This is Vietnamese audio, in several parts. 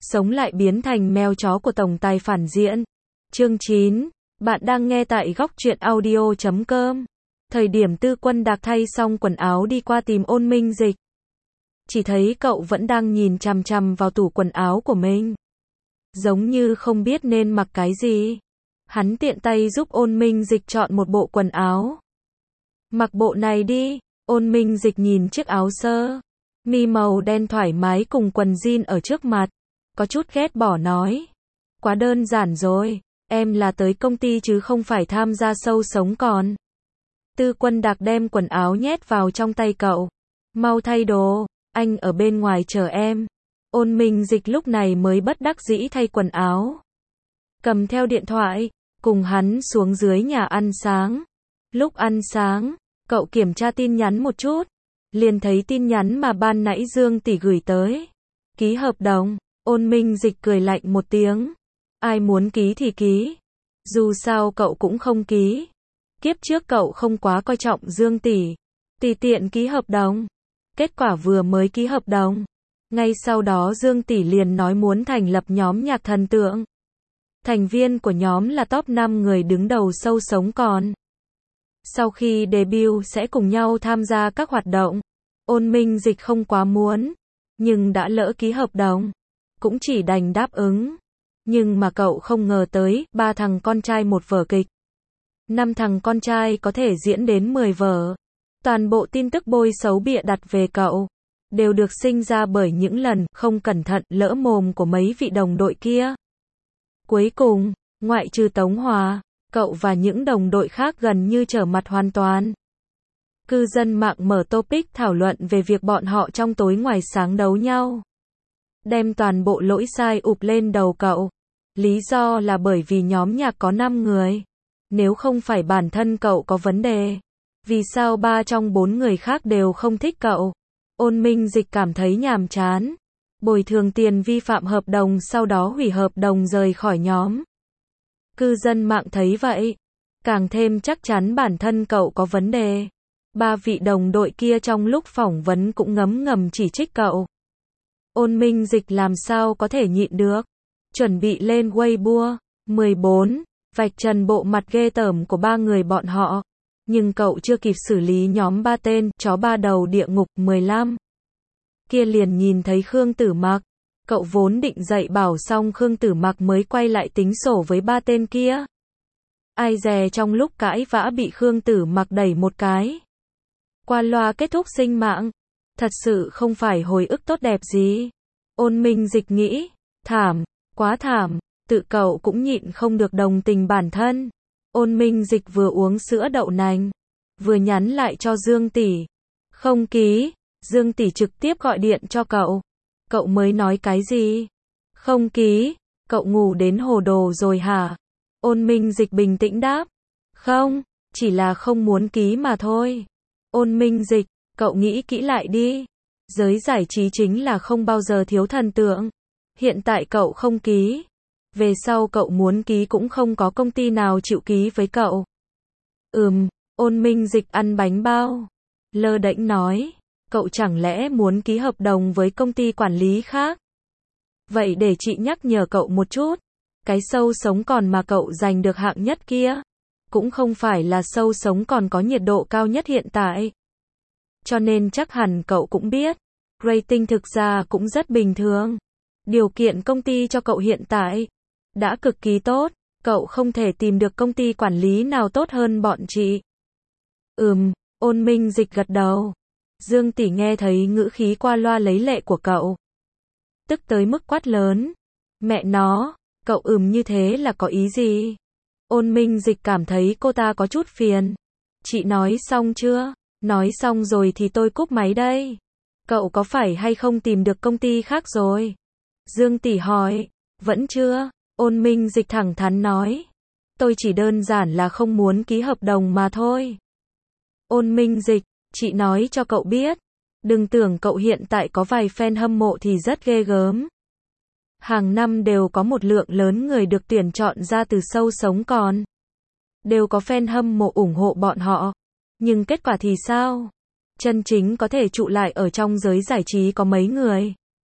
sống lại biến thành mèo chó của tổng tài phản diện. Chương 9. Bạn đang nghe tại góc truyện audio.com. Thời điểm Tư Quân Đạc thay xong quần áo đi qua tìm Ôn Minh Dịch. Chỉ thấy cậu vẫn đang nhìn chằm chằm vào tủ quần áo của mình. Giống như không biết nên mặc cái gì. Hắn tiện tay giúp Ôn Minh Dịch chọn một bộ quần áo. Mặc bộ này đi. Ôn Minh Dịch nhìn chiếc áo sơ mi màu đen thoải mái cùng quần jean ở trước mặt. Có chút ghét bỏ nói. Quá đơn giản rồi. Em là tới công ty chứ không phải tham gia show sống còn. Tư Quân Đạc đem quần áo nhét vào trong tay cậu. Mau thay đồ, anh ở bên ngoài chờ em. Ôn Minh Dịch lúc này mới bất đắc dĩ thay quần áo. Cầm theo điện thoại, cùng hắn xuống dưới nhà ăn sáng. Lúc ăn sáng, cậu kiểm tra tin nhắn một chút. Liền thấy tin nhắn mà ban nãy Dương tỷ gửi tới. Ký hợp đồng. Ôn Minh Dịch cười lạnh một tiếng. Ai muốn ký thì ký. Dù sao cậu cũng không ký. Kiếp trước cậu không quá coi trọng Dương tỷ. Tùy tiện ký hợp đồng. Kết quả vừa mới ký hợp đồng. Ngay sau đó Dương tỷ liền nói muốn thành lập nhóm nhạc thần tượng. Thành viên của nhóm là top 5 người đứng đầu show sống còn. Sau khi debut sẽ cùng nhau tham gia các hoạt động. Ôn Minh Dịch không quá muốn. Nhưng đã lỡ ký hợp đồng. Cũng chỉ đành đáp ứng. Nhưng mà cậu không ngờ tới, 3 thằng con trai một vở kịch. 5 thằng con trai có thể diễn đến 10 vở. Toàn bộ tin tức bôi xấu bịa đặt về cậu. Đều được sinh ra bởi những lần không cẩn thận lỡ mồm của mấy vị đồng đội kia. Cuối cùng, ngoại trừ Tống Hòa, cậu và những đồng đội khác gần như trở mặt hoàn toàn. Cư dân mạng mở topic thảo luận về việc bọn họ trong tối ngoài sáng đấu nhau. Đem toàn bộ lỗi sai ụp lên đầu cậu. Lý do là bởi vì nhóm nhạc có 5 người. Nếu không phải bản thân cậu có vấn đề. Vì sao 3 trong 4 người khác đều không thích cậu? Ôn Minh Dịch cảm thấy nhàm chán. Bồi thường tiền vi phạm hợp đồng sau đó hủy hợp đồng rời khỏi nhóm. Cư dân mạng thấy vậy. Càng thêm chắc chắn bản thân cậu có vấn đề. 3 vị đồng đội kia trong lúc phỏng vấn cũng ngấm ngầm chỉ trích cậu. Ôn Minh Dịch làm sao có thể nhịn được. Chuẩn bị lên Weibo. 14. Vạch trần bộ mặt ghê tởm của 3 người bọn họ. Nhưng cậu chưa kịp xử lý nhóm 3 tên chó 3 đầu địa ngục 15. Kia liền nhìn thấy Khương Tử Mặc. Cậu vốn định dạy bảo xong Khương Tử Mặc mới quay lại tính sổ với 3 tên kia. Ai dè trong lúc cãi vã bị Khương Tử Mặc đẩy một cái. Qua loa kết thúc sinh mạng. Thật sự không phải hồi ức tốt đẹp gì. Ôn Minh Dịch nghĩ. Thảm, quá thảm. Tự cậu cũng nhịn không được đồng tình bản thân. Ôn Minh Dịch vừa uống sữa đậu nành. Vừa nhắn lại cho Dương tỷ. Không ký. Dương tỷ trực tiếp gọi điện cho cậu. Cậu mới nói cái gì? Không ký. Cậu ngủ đến hồ đồ rồi hả? Ôn Minh Dịch bình tĩnh đáp. Không, chỉ là không muốn ký mà thôi. Ôn Minh Dịch, cậu nghĩ kỹ lại đi. Giới giải trí chính là không bao giờ thiếu thần tượng. Hiện tại cậu không ký. Về sau cậu muốn ký cũng không có công ty nào chịu ký với cậu. Ôn Minh Dịch ăn bánh bao. Lơ đễnh nói. Cậu chẳng lẽ muốn ký hợp đồng với công ty quản lý khác? Vậy để chị nhắc nhở cậu một chút. Cái show sống còn mà cậu giành được hạng nhất kia. Cũng không phải là show sống còn có nhiệt độ cao nhất hiện tại. Cho nên chắc hẳn cậu cũng biết. Rating thực ra cũng rất bình thường. Điều kiện công ty cho cậu hiện tại đã cực kỳ tốt. Cậu không thể tìm được công ty quản lý nào tốt hơn bọn chị. Ôn Minh Dịch gật đầu. Dương tỷ nghe thấy ngữ khí qua loa lấy lệ của cậu. Tức tới mức quát lớn. Mẹ nó, cậu như thế là có ý gì? Ôn Minh Dịch cảm thấy cô ta có chút phiền. Chị nói xong chưa? Nói xong rồi thì tôi cúp máy đây. Cậu có phải hay không tìm được công ty khác rồi? Dương tỷ hỏi. Vẫn chưa. Ôn Minh Dịch thẳng thắn nói. Tôi chỉ đơn giản là không muốn ký hợp đồng mà thôi. Ôn Minh Dịch, chị nói cho cậu biết. Đừng tưởng cậu hiện tại có vài fan hâm mộ thì rất ghê gớm. Hàng năm đều có một lượng lớn người được tuyển chọn ra từ show sống còn. Đều có fan hâm mộ ủng hộ bọn họ. Nhưng kết quả thì sao? Chân chính có thể trụ lại ở trong giới giải trí có mấy người.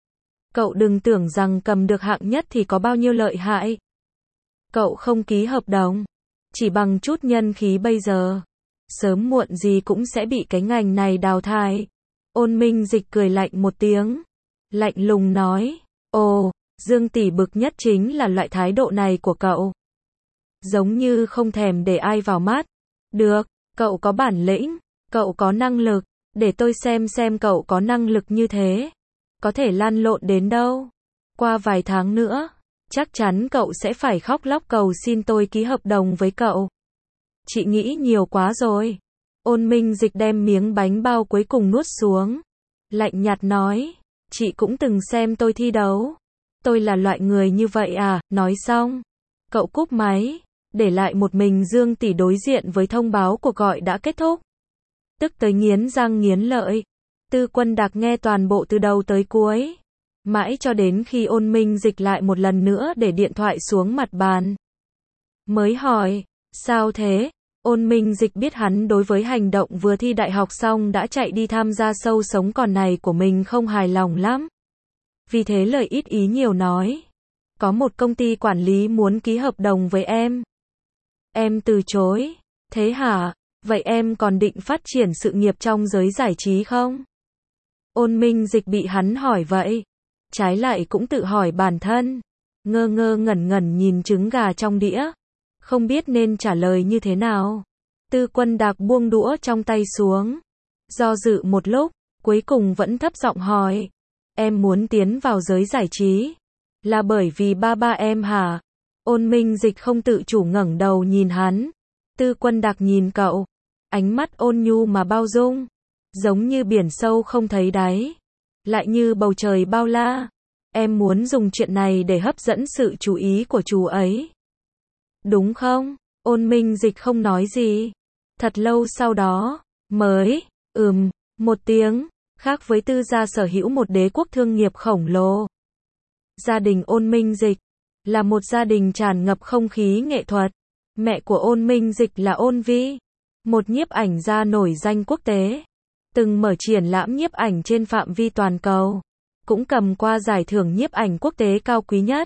Cậu đừng tưởng rằng cầm được hạng nhất thì có bao nhiêu lợi hại. Cậu không ký hợp đồng, chỉ bằng chút nhân khí bây giờ, sớm muộn gì cũng sẽ bị cái ngành này đào thải. Ôn Minh Dịch cười lạnh một tiếng, lạnh lùng nói, ồ, Dương tỷ bực nhất chính là loại thái độ này của cậu. Giống như không thèm để ai vào mắt. Được, cậu có bản lĩnh, cậu có năng lực, để tôi xem cậu có năng lực như thế, có thể lăn lộn đến đâu. Qua vài tháng nữa, chắc chắn cậu sẽ phải khóc lóc cầu xin tôi ký hợp đồng với cậu. Chị nghĩ nhiều quá rồi. Ôn Minh Dịch đem miếng bánh bao cuối cùng nuốt xuống, lạnh nhạt nói, chị cũng từng xem tôi thi đấu. Tôi là loại người như vậy à? Nói xong, cậu cúp máy, để lại một mình Dương tỷ đối diện với thông báo cuộc gọi đã kết thúc. Tức tới nghiến răng nghiến lợi. Tư Quân Đạc nghe toàn bộ từ đầu tới cuối, mãi cho đến khi Ôn Minh Dịch lại một lần nữa để điện thoại xuống mặt bàn, mới hỏi, sao thế? Ôn Minh Dịch biết hắn đối với hành động vừa thi đại học xong đã chạy đi tham gia show sống còn này của mình không hài lòng lắm. Vì thế lời ít ý nhiều nói, có một công ty quản lý muốn ký hợp đồng với em. Em từ chối. Thế hả? Vậy em còn định phát triển sự nghiệp trong giới giải trí không? Ôn Minh Dịch bị hắn hỏi vậy, trái lại cũng tự hỏi bản thân, ngơ ngơ ngẩn ngẩn nhìn trứng gà trong đĩa, không biết nên trả lời như thế nào. Tư Quân Đạc buông đũa trong tay xuống, do dự một lúc, cuối cùng vẫn thấp giọng hỏi, em muốn tiến vào giới giải trí, là bởi vì ba em hả? Ôn Minh Dịch không tự chủ ngẩng đầu nhìn hắn. Tư Quân Đạc nhìn cậu, ánh mắt ôn nhu mà bao dung, giống như biển sâu không thấy đáy, lại như bầu trời bao la. Em muốn dùng chuyện này để hấp dẫn sự chú ý của chú ấy, đúng không? Ôn Minh Dịch không nói gì. Thật lâu sau đó, mới, một tiếng, khác với Tư gia sở hữu một đế quốc thương nghiệp khổng lồ. Gia đình Ôn Minh Dịch là một gia đình tràn ngập không khí nghệ thuật. Mẹ của Ôn Minh Dịch là Ôn Vi, một nhiếp ảnh gia nổi danh quốc tế, từng mở triển lãm nhiếp ảnh trên phạm vi toàn cầu, cũng cầm qua giải thưởng nhiếp ảnh quốc tế cao quý nhất.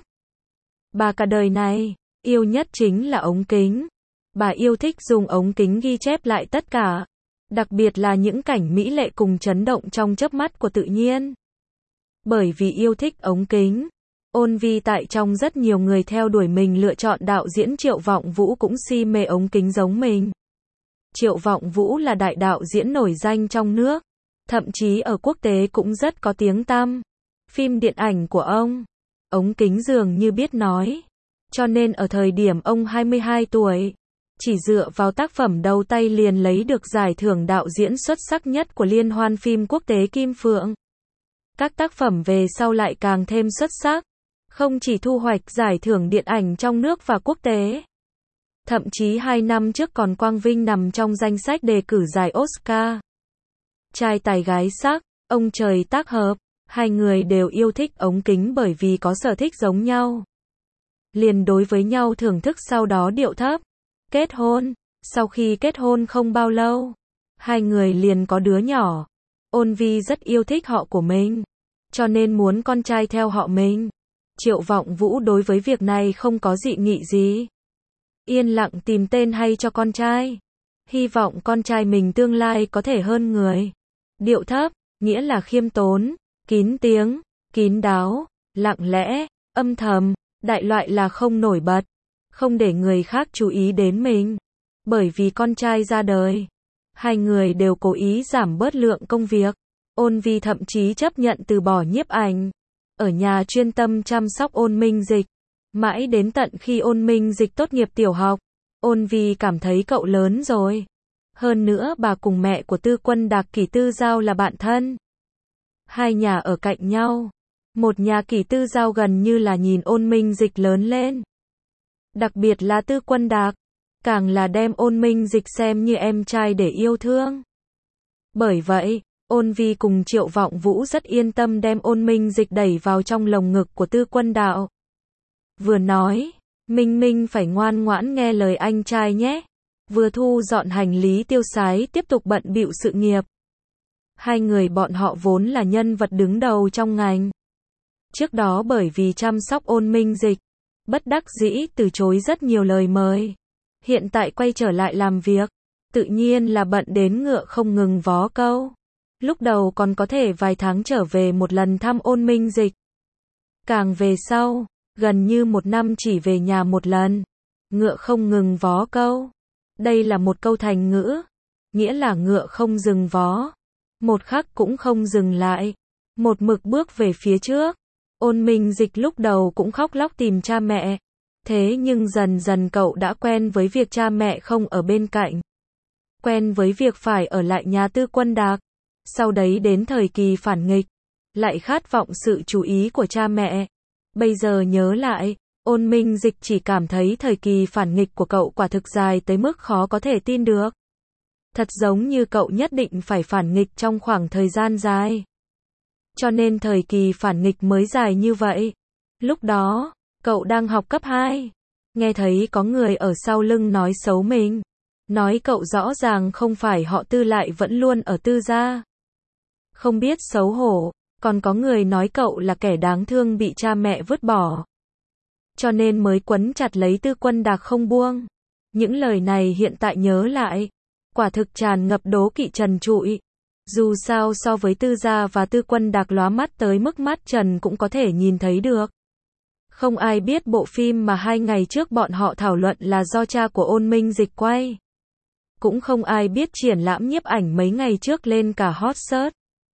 Bà cả đời này, yêu nhất chính là ống kính. Bà yêu thích dùng ống kính ghi chép lại tất cả, đặc biệt là những cảnh mỹ lệ cùng chấn động trong chớp mắt của tự nhiên. Bởi vì yêu thích ống kính, Ôn Vi tại trong rất nhiều người theo đuổi mình lựa chọn đạo diễn Triệu Vọng Vũ cũng si mê ống kính giống mình. Triệu Vọng Vũ là đại đạo diễn nổi danh trong nước, thậm chí ở quốc tế cũng rất có tiếng tăm. Phim điện ảnh của ông, ống kính dường như biết nói. Cho nên ở thời điểm ông 22 tuổi, chỉ dựa vào tác phẩm đầu tay liền lấy được giải thưởng đạo diễn xuất sắc nhất của Liên hoan phim quốc tế Kim Phượng. Các tác phẩm về sau lại càng thêm xuất sắc, không chỉ thu hoạch giải thưởng điện ảnh trong nước và quốc tế, thậm chí 2 năm trước còn quang vinh nằm trong danh sách đề cử giải Oscar. Trai tài gái sắc, ông trời tác hợp, hai người đều yêu thích ống kính bởi vì có sở thích giống nhau. Liền đối với nhau thưởng thức sau đó điệu thấp. Kết hôn, sau khi kết hôn không bao lâu, hai người liền có đứa nhỏ. Ôn Vi rất yêu thích họ của mình, cho nên muốn con trai theo họ mình. Triệu Vọng Vũ đối với việc này không có dị nghị gì. Yên lặng tìm tên hay cho con trai. Hy vọng con trai mình tương lai có thể hơn người. Điệu thấp, nghĩa là khiêm tốn, kín tiếng, kín đáo, lặng lẽ, âm thầm. Đại loại là không nổi bật, không để người khác chú ý đến mình. Bởi vì con trai ra đời, hai người đều cố ý giảm bớt lượng công việc. Ôn Vi thậm chí chấp nhận từ bỏ nhiếp ảnh, ở nhà chuyên tâm chăm sóc Ôn Minh Dịch. Mãi đến tận khi Ôn Minh Dịch tốt nghiệp tiểu học, Ôn Vi cảm thấy cậu lớn rồi. Hơn nữa bà cùng mẹ của Tư Quân Đạc Kỷ Tư Giao là bạn thân. Hai nhà ở cạnh nhau. Một nhà Kỷ Tư Giao gần như là nhìn Ôn Minh Dịch lớn lên. Đặc biệt là Tư Quân Đạc, càng là đem Ôn Minh Dịch xem như em trai để yêu thương. Bởi vậy, Ôn Vi cùng Triệu Vọng Vũ rất yên tâm đem Ôn Minh Dịch đẩy vào trong lồng ngực của Tư Quân Đạo. Vừa nói, Minh Minh phải ngoan ngoãn nghe lời anh trai nhé. Vừa thu dọn hành lý tiêu sái tiếp tục bận bịu sự nghiệp. Hai người bọn họ vốn là nhân vật đứng đầu trong ngành. Trước đó bởi vì chăm sóc Ôn Minh Dịch, bất đắc dĩ từ chối rất nhiều lời mời. Hiện tại quay trở lại làm việc, tự nhiên là bận đến ngựa không ngừng vó câu. Lúc đầu còn có thể vài tháng trở về một lần thăm Ôn Minh Dịch. Càng về sau, gần như một năm chỉ về nhà một lần. Ngựa không ngừng vó câu. Đây là một câu thành ngữ, nghĩa là ngựa không dừng vó, một khắc cũng không dừng lại, một mực bước về phía trước. Ôn Minh Dịch lúc đầu cũng khóc lóc tìm cha mẹ, thế nhưng dần dần cậu đã quen với việc cha mẹ không ở bên cạnh, quen với việc phải ở lại nhà Tư Quân Đạc. Sau đấy đến thời kỳ phản nghịch, lại khát vọng sự chú ý của cha mẹ. Bây giờ nhớ lại, Ôn Minh Dịch chỉ cảm thấy thời kỳ phản nghịch của cậu quả thực dài tới mức khó có thể tin được. Thật giống như cậu nhất định phải phản nghịch trong khoảng thời gian dài. Cho nên thời kỳ phản nghịch mới dài như vậy. Lúc đó, cậu đang học cấp 2. Nghe thấy có người ở sau lưng nói xấu mình. Nói cậu rõ ràng không phải họ Tư lại vẫn luôn ở Tư gia. Không biết xấu hổ, còn có người nói cậu là kẻ đáng thương bị cha mẹ vứt bỏ. Cho nên mới quấn chặt lấy Tư Quân Đạc không buông. Những lời này hiện tại nhớ lại, quả thực tràn ngập đố kỵ trần trụi. Dù sao so với Tư gia và Tư Quân Đạc lóa mắt tới mức mắt trần cũng có thể nhìn thấy được. Không ai biết bộ phim mà 2 ngày trước bọn họ thảo luận là do cha của Ôn Minh Dịch quay. Cũng không ai biết triển lãm nhiếp ảnh mấy ngày trước lên cả hot search.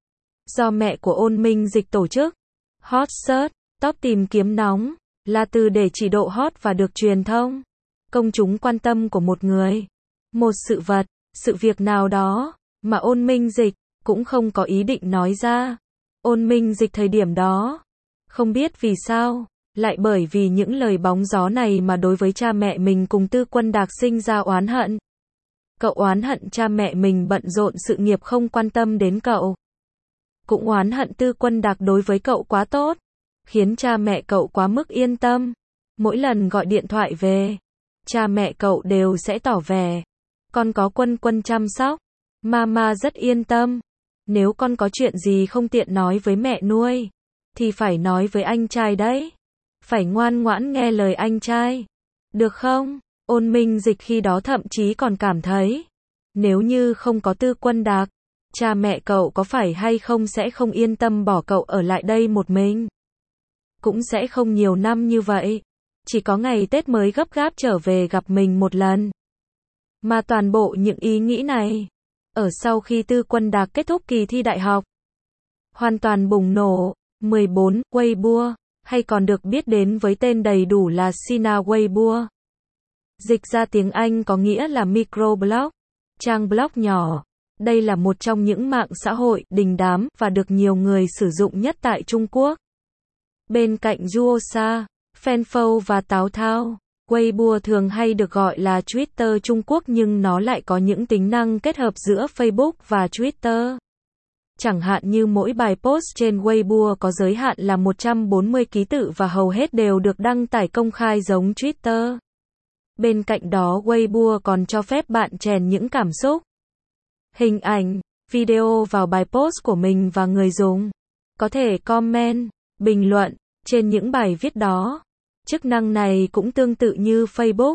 Do mẹ của Ôn Minh Dịch tổ chức. Hot search, top tìm kiếm nóng, là từ để chỉ độ hot và được truyền thông, công chúng quan tâm của một người, một sự vật, sự việc nào đó, mà Ôn Minh Dịch cũng không có ý định nói ra. Ôn Minh Dịch thời điểm đó, không biết vì sao, lại bởi vì những lời bóng gió này mà đối với cha mẹ mình cùng Tư Quân Đạc sinh ra oán hận. Cậu oán hận cha mẹ mình bận rộn sự nghiệp không quan tâm đến cậu. Cũng oán hận Tư Quân Đạc đối với cậu quá tốt, khiến cha mẹ cậu quá mức yên tâm. Mỗi lần gọi điện thoại về, cha mẹ cậu đều sẽ tỏ vẻ, con có Quân Quân chăm sóc, mama rất yên tâm. Nếu con có chuyện gì không tiện nói với mẹ nuôi, thì phải nói với anh trai đấy. Phải ngoan ngoãn nghe lời anh trai. Được không? Ôn Minh Dịch khi đó thậm chí còn cảm thấy, nếu như không có Tư Quân Đạc, cha mẹ cậu có phải hay không sẽ không yên tâm bỏ cậu ở lại đây một mình. Cũng sẽ không nhiều năm như vậy. Chỉ có ngày Tết mới gấp gáp trở về gặp mình một lần. Mà toàn bộ những ý nghĩ này, ở sau khi Tư Quân Đạc kết thúc kỳ thi đại học, hoàn toàn bùng nổ. 14. Weibo, hay còn được biết đến với tên đầy đủ là Sina Weibo. Dịch ra tiếng Anh có nghĩa là microblog, trang blog nhỏ. Đây là một trong những mạng xã hội đình đám và được nhiều người sử dụng nhất tại Trung Quốc. Bên cạnh Duosa, Fanpho và Táo Thao, Weibo thường hay được gọi là Twitter Trung Quốc nhưng nó lại có những tính năng kết hợp giữa Facebook và Twitter. Chẳng hạn như mỗi bài post trên Weibo có giới hạn là 140 ký tự và hầu hết đều được đăng tải công khai giống Twitter. Bên cạnh đó Weibo còn cho phép bạn chèn những cảm xúc, hình ảnh, video vào bài post của mình và người dùng có thể comment, bình luận trên những bài viết đó. Chức năng này cũng tương tự như Facebook.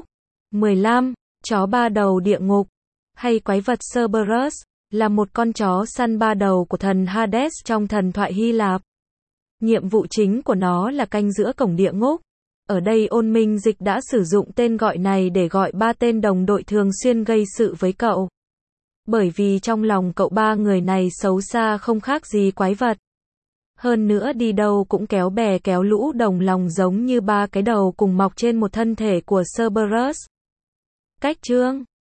15. Chó ba đầu địa ngục, hay quái vật Cerberus, là một con chó săn ba đầu của thần Hades trong thần thoại Hy Lạp. Nhiệm vụ chính của nó là canh giữa cổng địa ngục. Ở đây Ôn Minh Dịch đã sử dụng tên gọi này để gọi 3 tên đồng đội thường xuyên gây sự với cậu. Bởi vì trong lòng cậu 3 người này xấu xa không khác gì quái vật. Hơn nữa đi đâu cũng kéo bè kéo lũ đồng lòng giống như 3 cái đầu cùng mọc trên một thân thể của Cerberus. Cách chương